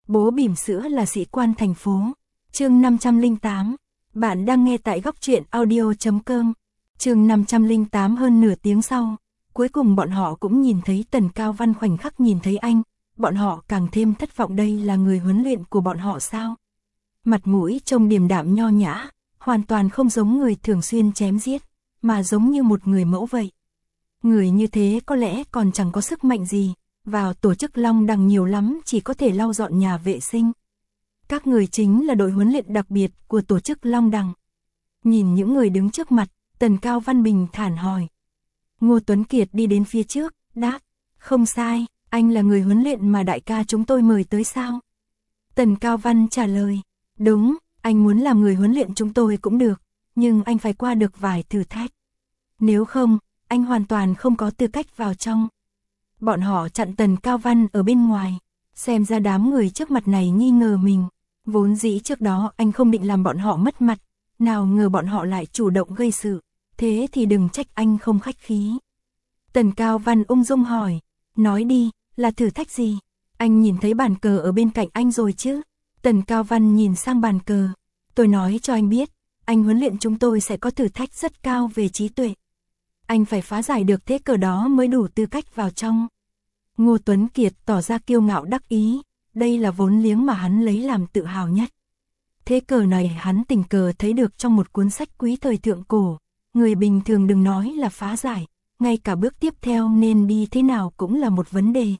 Bố bỉm sữa là sĩ quan thành phố. Chương 508. Bạn đang nghe tại góc truyện audio.com. Chương 508. Hơn nửa tiếng sau, cuối cùng bọn họ cũng nhìn thấy Tần Cao Văn. Khoảnh khắc nhìn thấy anh, bọn họ càng thêm thất vọng. Đây là người huấn luyện của bọn họ sao? Mặt mũi trông điềm đạm nho nhã, hoàn toàn không giống người thường xuyên chém giết, mà giống như một người mẫu vậy. Người như thế có lẽ còn chẳng có sức mạnh gì, vào tổ chức Long Đằng nhiều lắm chỉ có thể lau dọn nhà vệ sinh. Các người chính là đội huấn luyện đặc biệt của tổ chức Long Đằng. Nhìn những người đứng trước mặt, Tần Cao Văn bình thản hỏi. Ngô Tuấn Kiệt đi đến phía trước, đáp, không sai, anh là người huấn luyện mà đại ca chúng tôi mời tới sao? Tần Cao Văn trả lời, đúng, anh muốn làm người huấn luyện chúng tôi cũng được, nhưng anh phải qua được vài thử thách. Nếu không, anh hoàn toàn không có tư cách vào trong. Bọn họ chặn Tần Cao Văn ở bên ngoài, xem ra đám người trước mặt này nghi ngờ mình. Vốn dĩ trước đó anh không định làm bọn họ mất mặt, nào ngờ bọn họ lại chủ động gây sự, thế thì đừng trách anh không khách khí. Tần Cao Văn ung dung hỏi, nói đi, là thử thách gì? Anh nhìn thấy bàn cờ ở bên cạnh anh rồi chứ? Tần Cao Văn nhìn sang bàn cờ, tôi nói cho anh biết, anh huấn luyện chúng tôi sẽ có thử thách rất cao về trí tuệ. Anh phải phá giải được thế cờ đó mới đủ tư cách vào trong. Ngô Tuấn Kiệt tỏ ra kiêu ngạo đắc ý, đây là vốn liếng mà hắn lấy làm tự hào nhất. Thế cờ này hắn tình cờ thấy được trong một cuốn sách quý thời thượng cổ, người bình thường đừng nói là phá giải, ngay cả bước tiếp theo nên đi thế nào cũng là một vấn đề.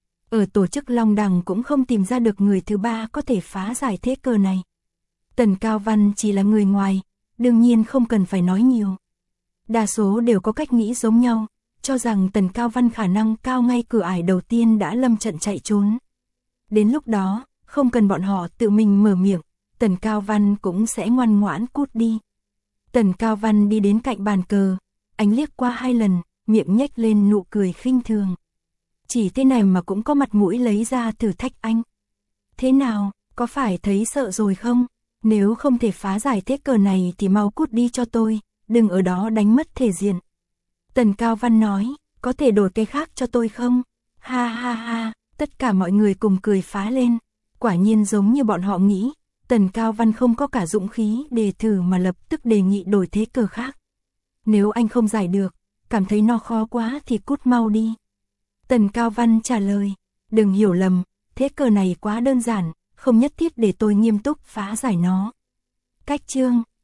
Ở tổ chức Long Đằng cũng không tìm ra được người thứ ba có thể phá giải thế cờ này. Tần Cao Văn chỉ là người ngoài, đương nhiên không cần phải nói nhiều. Đa số đều có cách nghĩ giống nhau, cho rằng Tần Cao Văn khả năng cao ngay cửa ải đầu tiên đã lâm trận chạy trốn. Đến lúc đó, không cần bọn họ tự mình mở miệng, Tần Cao Văn cũng sẽ ngoan ngoãn cút đi. Tần Cao Văn đi đến cạnh bàn cờ, anh liếc qua 2 lần, miệng nhếch lên nụ cười khinh thường. Chỉ thế này mà cũng có mặt mũi lấy ra thử thách anh. Thế nào, có phải thấy sợ rồi không? Nếu không thể phá giải thế cờ này thì mau cút đi cho tôi, đừng ở đó đánh mất thể diện. Tần Cao Văn nói, có thể đổi cái khác cho tôi không? Ha ha ha, tất cả mọi người cùng cười phá lên. Quả nhiên giống như bọn họ nghĩ, Tần Cao Văn không có cả dũng khí để thử mà lập tức đề nghị đổi thế cờ khác. Nếu anh không giải được, cảm thấy nó khó quá thì cút mau đi. Tần Cao Văn trả lời, đừng hiểu lầm, thế cờ này quá đơn giản, không nhất thiết để tôi nghiêm túc phá giải nó. Cách chương